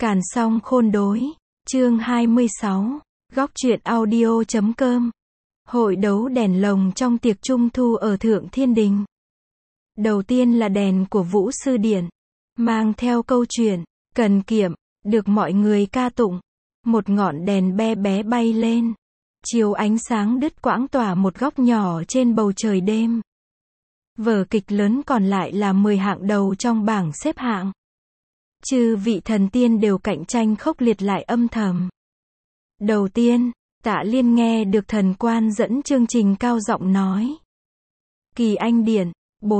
Càn Song Khôn Đối, chương 26, góc truyện audio.com. Hội đấu đèn lồng trong tiệc Trung thu ở Thượng Thiên Đình. Đầu tiên là đèn của Vũ Sư Điện, mang theo câu chuyện, cần kiệm, được mọi người ca tụng. Một ngọn đèn bé bé bay lên, chiếu ánh sáng đứt quãng tỏa một góc nhỏ trên bầu trời đêm. Vở kịch lớn còn lại là 10 hạng đầu trong bảng xếp hạng. Chư vị thần tiên đều cạnh tranh khốc liệt lại âm thầm. Đầu tiên, Tạ Liên nghe được thần quan dẫn chương trình cao giọng nói. Kỳ Anh Điện,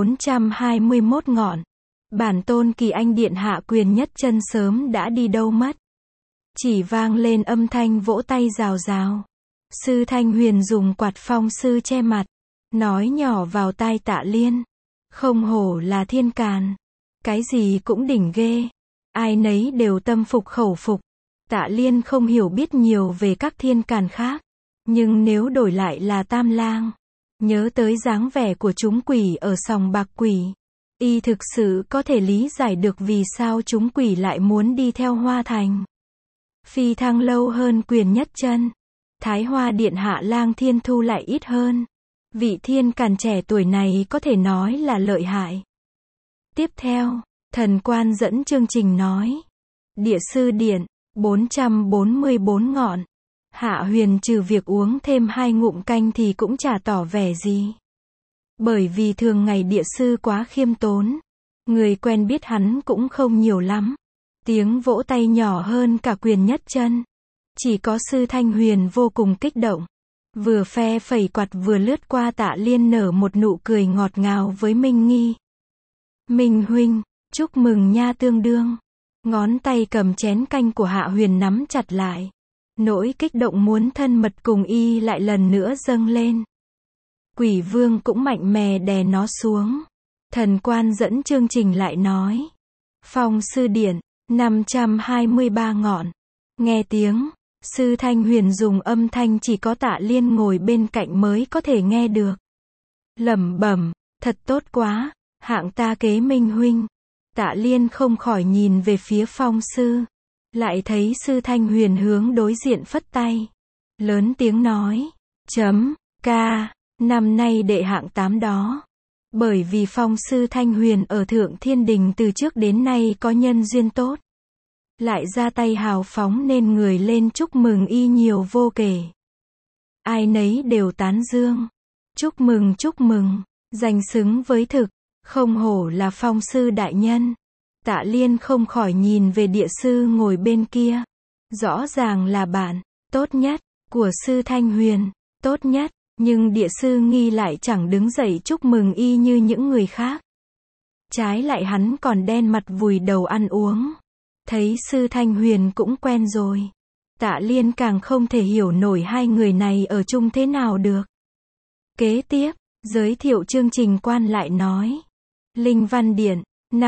421 ngọn. Bản tôn Kỳ Anh Điện hạ Quyền Nhất Chân sớm đã đi đâu mất. Chỉ vang lên âm thanh vỗ tay rào rào. Sư Thanh Huyền dùng quạt phong sư che mặt, nói nhỏ vào tai Tạ Liên. Không hổ là thiên càn. Cái gì cũng đỉnh ghê. Ai nấy đều tâm phục khẩu phục. Tạ Liên không hiểu biết nhiều về các thiên càn khác. Nhưng nếu đổi lại là Tam Lang, nhớ tới dáng vẻ của chúng quỷ ở sòng bạc quỷ, y thực sự có thể lý giải được vì sao chúng quỷ lại muốn đi theo Hoa Thành. Phi thăng lâu hơn Quyền Nhất Chân. Thái Hoa Điện hạ Lang Thiên Thu lại ít hơn. Vị thiên càn trẻ tuổi này có thể nói là lợi hại. Tiếp theo, thần quan dẫn chương trình nói. Địa Sư Điện, 444 ngọn. Hạ Huyền trừ việc uống thêm 2 ngụm canh thì cũng chả tỏ vẻ gì. Bởi vì thường ngày địa sư quá khiêm tốn. Người quen biết hắn cũng không nhiều lắm. Tiếng vỗ tay nhỏ hơn cả Quyền Nhất Chân. Chỉ có Sư Thanh Huyền vô cùng kích động. Vừa phe phẩy quạt vừa lướt qua Tạ Liên nở một nụ cười ngọt ngào với Minh Nghi. Minh huynh, chúc mừng nha tương đương. Ngón tay cầm chén canh của Hạ Huyền nắm chặt lại. Nỗi kích động muốn thân mật cùng y lại lần nữa dâng lên. Quỷ Vương cũng mạnh mẽ đè nó xuống. Thần quan dẫn chương trình lại nói. Phong Sư Điện, 523 ngọn. Nghe tiếng, Sư Thanh Huyền dùng âm thanh chỉ có Tạ Liên ngồi bên cạnh mới có thể nghe được. Lẩm bẩm, thật tốt quá, hạng ta kế Minh huynh. Tạ Liên không khỏi nhìn về phía Phong Sư. Lại thấy Sư Thanh Huyền hướng đối diện phất tay. Lớn tiếng nói. Ca, năm nay đệ hạng 8 đó. Bởi vì Phong Sư Thanh Huyền ở Thượng Thiên Đình từ trước đến nay có nhân duyên tốt. Lại ra tay hào phóng nên người lên chúc mừng y nhiều vô kể. Ai nấy đều tán dương. Chúc mừng, danh xứng với thực. Không hổ là Phong Sư đại nhân. Tạ Liên không khỏi nhìn về địa sư ngồi bên kia. Rõ ràng là bạn tốt nhất của Sư Thanh Huyền, tốt nhất, nhưng địa sư nghi lại chẳng đứng dậy chúc mừng y như những người khác. Trái lại hắn còn đen mặt vùi đầu ăn uống. Thấy Sư Thanh Huyền cũng quen rồi. Tạ Liên càng không thể hiểu nổi hai người này ở chung thế nào được. Kế tiếp, giới thiệu chương trình quan lại nói. Linh Văn Điện,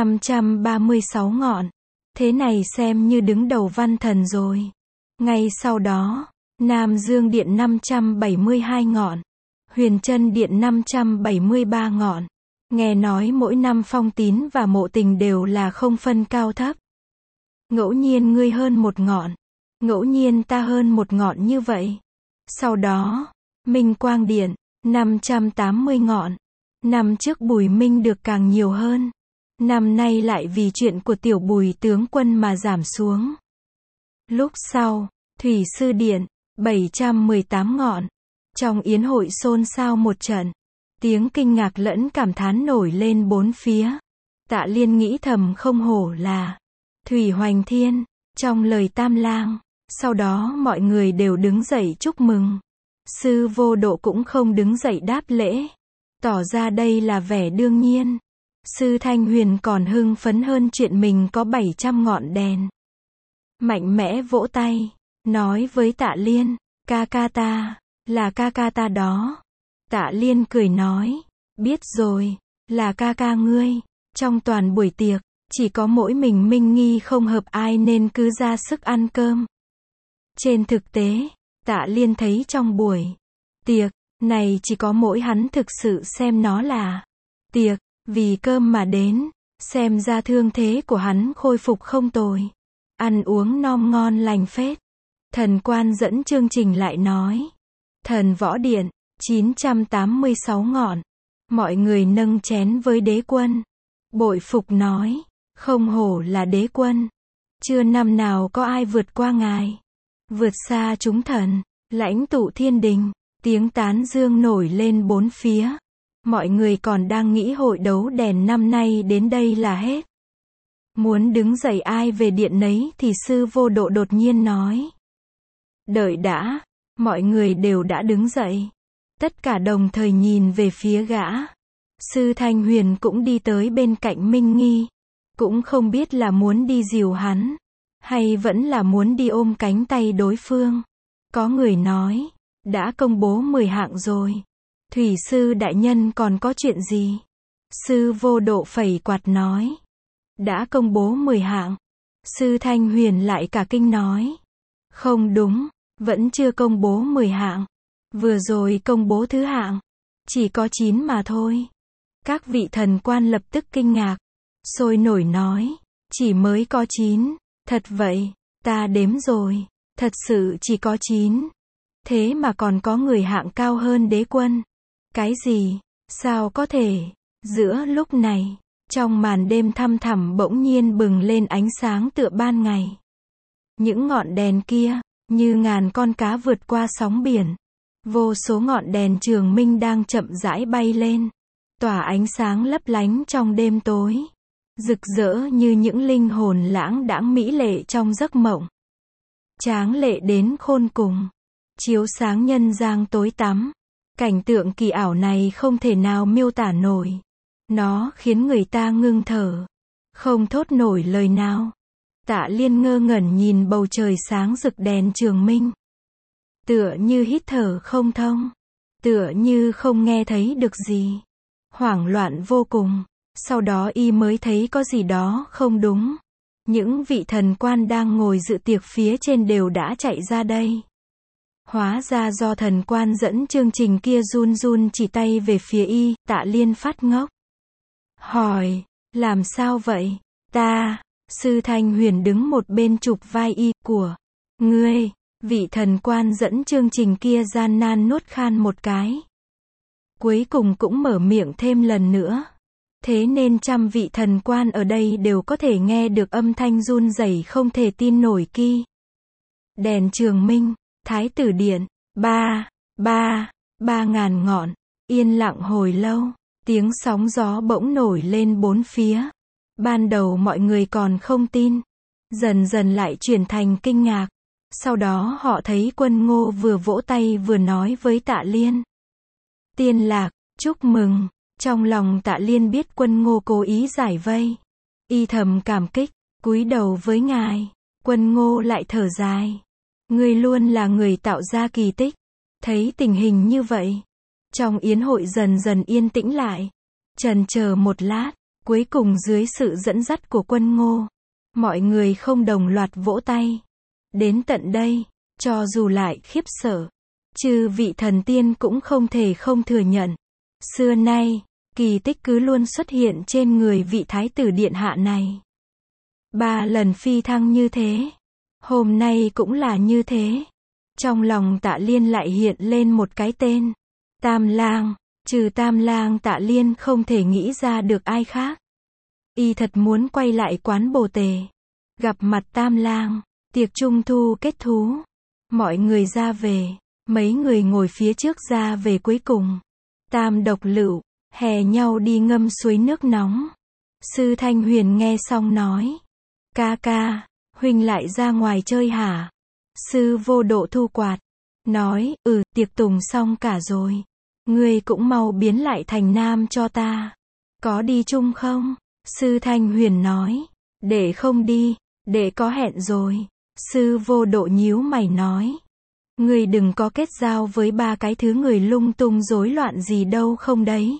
536 ngọn. Thế này xem như đứng đầu văn thần rồi. Ngay sau đó, Nam Dương Điện 572 ngọn. Huyền Trân Điện 573 ngọn. Nghe nói mỗi năm Phong Tín và Mộ Tình đều là không phân cao thấp. Ngẫu nhiên ngươi hơn một ngọn. Ngẫu nhiên ta hơn một ngọn như vậy. Sau đó, Minh Quang Điện, 580 ngọn. Năm trước Bùi Minh được càng nhiều hơn. Năm nay lại vì chuyện của tiểu Bùi tướng quân mà giảm xuống. Lúc sau, Thủy Sư Điện, 718 ngọn. Trong yến hội xôn xao một trận. Tiếng kinh ngạc lẫn cảm thán nổi lên bốn phía. Tạ Liên nghĩ thầm không hổ là Thủy Hoành Thiên, trong lời Tam Lang. Sau đó mọi người đều đứng dậy chúc mừng. Sư Vô Độ cũng không đứng dậy đáp lễ. Tỏ ra đây là vẻ đương nhiên. Sư Thanh Huyền còn hưng phấn hơn chuyện mình có 700 ngọn đèn. Mạnh mẽ vỗ tay, nói với Tạ Liên, ca ca ta, là ca ca ta đó. Tạ Liên cười nói, biết rồi, là ca ca ngươi. Trong toàn buổi tiệc, chỉ có mỗi mình Minh Nghi không hợp ai nên cứ ra sức ăn cơm. Trên thực tế, Tạ Liên thấy trong buổi tiệc này chỉ có mỗi hắn thực sự xem nó là tiệc, vì cơm mà đến. Xem ra thương thế của hắn khôi phục không tồi. Ăn uống nom ngon lành phết. Thần quan dẫn chương trình lại nói. Thần võ điện, 986 ngọn. Mọi người nâng chén với đế quân. Bội phục nói. Không hổ là đế quân. Chưa năm nào có ai vượt qua ngài. Vượt xa chúng thần. Lãnh tụ thiên đình. Tiếng tán dương nổi lên bốn phía. Mọi người còn đang nghĩ hội đấu đèn năm nay đến đây là hết. Muốn đứng dậy ai về điện nấy thì sư vô độ đột nhiên nói. Đợi đã, mọi người đều đã đứng dậy. Tất cả đồng thời nhìn về phía gã. Sư Thanh Huyền cũng đi tới bên cạnh Minh Nghi. Cũng không biết là muốn đi dìu hắn, hay vẫn là muốn đi ôm cánh tay đối phương. Có người nói, đã công bố 10 hạng rồi. Thủy sư đại nhân còn có chuyện gì? Sư vô độ phẩy quạt nói. Đã công bố 10 hạng. Sư Thanh Huyền lại cả kinh nói. Không đúng, vẫn chưa công bố 10 hạng. Vừa rồi công bố thứ hạng. Chỉ có 9 mà thôi. Các vị thần quan lập tức kinh ngạc. Sôi nổi nói. Chỉ mới có 9. Thật vậy, ta đếm rồi. Thật sự chỉ có 9. Thế mà còn có người hạng cao hơn đế quân. Cái gì? Sao có thể? Giữa lúc này, trong màn đêm thăm thẳm bỗng nhiên bừng lên ánh sáng tựa ban ngày. Những ngọn đèn kia, như ngàn con cá vượt qua sóng biển. Vô số ngọn đèn trường minh đang chậm rãi bay lên. Tỏa ánh sáng lấp lánh trong đêm tối. Rực rỡ như những linh hồn lãng đãng mỹ lệ trong giấc mộng. Tráng lệ đến khôn cùng. Chiếu sáng nhân gian tối tăm. Cảnh tượng kỳ ảo này không thể nào miêu tả nổi. Nó khiến người ta ngưng thở. Không thốt nổi lời nào. Tạ Liên ngơ ngẩn nhìn bầu trời sáng rực đèn trường minh. Tựa như hít thở không thông. Tựa như không nghe thấy được gì. Hoảng loạn vô cùng. Sau đó y mới thấy có gì đó không đúng. Những vị thần quan đang ngồi dự tiệc phía trên đều đã chạy ra đây. Hóa ra do thần quan dẫn chương trình kia run run chỉ tay về phía y, Tạ Liên phát ngốc. Hỏi, làm sao vậy? Sư Thanh Huyền đứng một bên chụp vai y, của ngươi. Vị thần quan dẫn chương trình kia gian nan nuốt khan một cái. Cuối cùng cũng mở miệng thêm lần nữa. Thế nên trăm vị thần quan ở đây đều có thể nghe được âm thanh run rẩy không thể tin nổi kia. Đèn trường minh, Thái tử điện, 3.000 ngọn, yên lặng hồi lâu, tiếng sóng gió bỗng nổi lên bốn phía. Ban đầu mọi người còn không tin, dần dần lại chuyển thành kinh ngạc. Sau đó họ thấy Quân Ngô vừa vỗ tay vừa nói với Tạ Liên. Tiên lạc, chúc mừng. Trong lòng Tạ Liên biết Quân Ngô cố ý giải vây. Y thầm cảm kích, cúi đầu với ngài. Quân Ngô lại thở dài. Ngươi luôn là người tạo ra kỳ tích. Thấy tình hình như vậy, trong yến hội dần dần yên tĩnh lại. Chần chờ một lát, cuối cùng dưới sự dẫn dắt của Quân Ngô, mọi người không đồng loạt vỗ tay. Đến tận đây, cho dù lại khiếp sợ, chư vị thần tiên cũng không thể không thừa nhận. Xưa nay, kỳ tích cứ luôn xuất hiện trên người vị thái tử điện hạ này. 3 lần phi thăng như thế. Hôm nay cũng là như thế. Trong lòng Tạ Liên lại hiện lên một cái tên. Tam Lang. Trừ Tam Lang Tạ Liên không thể nghĩ ra được ai khác. Y thật muốn quay lại quán Bồ Tề. Gặp mặt Tam Lang. Tiệc trung thu kết thú. Mọi người ra về. Mấy người ngồi phía trước ra về cuối cùng. Tam độc lựu. Hè nhau đi ngâm suối nước nóng. Sư Thanh Huyền nghe xong nói. Ca ca, huynh lại ra ngoài chơi hả? Sư vô độ thu quạt. Nói, tiệc tùng xong cả rồi. Ngươi cũng mau biến lại thành nam cho ta. Có đi chung không? Sư Thanh Huyền nói. Để không đi, để có hẹn rồi. Sư vô độ nhíu mày nói. Ngươi đừng có kết giao với 3 cái thứ người lung tung rối loạn gì đâu không đấy.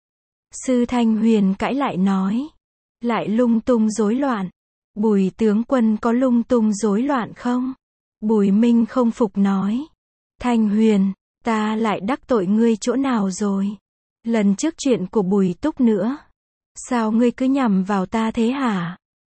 Sư Thanh Huyền cãi lại nói. Lại lung tung rối loạn. Bùi tướng quân có lung tung rối loạn không? Bùi Minh không phục nói. Thanh Huyền, ta lại đắc tội ngươi chỗ nào rồi? Lần trước chuyện của Bùi Túc nữa. Sao ngươi cứ nhằm vào ta thế hả?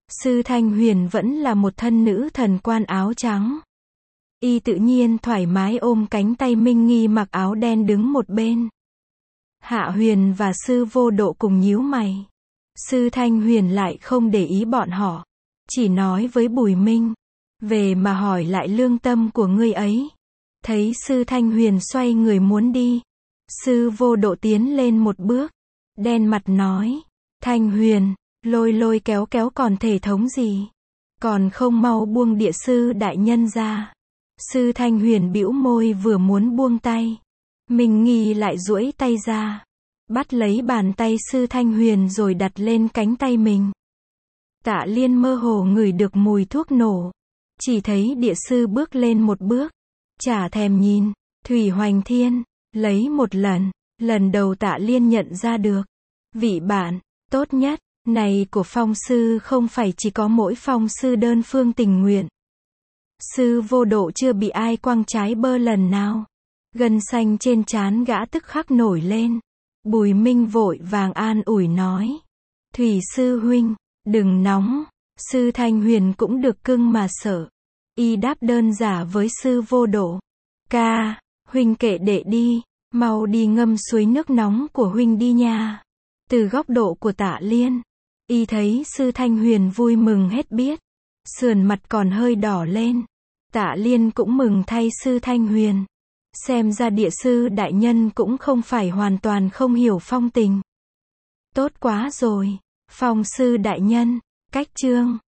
Sư Thanh Huyền vẫn là một thân nữ thần quan áo trắng. Y tự nhiên thoải mái ôm cánh tay Minh Nghi mặc áo đen đứng một bên. Hạ Huyền và Sư Vô Độ cùng nhíu mày. Sư Thanh Huyền lại không để ý bọn họ, chỉ nói với Bùi Minh, về mà hỏi lại lương tâm của ngươi ấy. Thấy Sư Thanh Huyền xoay người muốn đi, Sư Vô Độ tiến lên một bước, đen mặt nói, Thanh Huyền, lôi lôi kéo kéo còn thể thống gì, còn không mau buông địa sư đại nhân ra. Sư Thanh Huyền bĩu môi vừa muốn buông tay, Minh Nghi lại duỗi tay ra, bắt lấy bàn tay Sư Thanh Huyền rồi đặt lên cánh tay mình. Tạ Liên mơ hồ ngửi được mùi thuốc nổ, chỉ thấy địa sư bước lên một bước, chả thèm nhìn. Thủy Hoành Thiên lấy một lần đầu Tạ Liên nhận ra được, vị bạn tốt nhất này của Phong sư không phải chỉ có mỗi Phong sư đơn phương tình nguyện. Sư Vô Độ chưa bị ai quăng trái bơ lần nào. Gân xanh trên trán gã tức khắc nổi lên. Bùi Minh vội vàng an ủi nói, Thủy sư huynh, đừng nóng. Sư Thanh Huyền cũng được cưng mà sợ. Y đáp đơn giản với Sư Vô Độ, ca, huynh kệ đệ đi, mau đi ngâm suối nước nóng của huynh đi nha. Từ góc độ của Tạ Liên, y thấy Sư Thanh Huyền vui mừng hết biết, sườn mặt còn hơi đỏ lên. Tạ Liên cũng mừng thay Sư Thanh Huyền. Xem ra địa sư đại nhân cũng không phải hoàn toàn không hiểu phong tình. Tốt quá rồi, Phong sư đại nhân, cách chương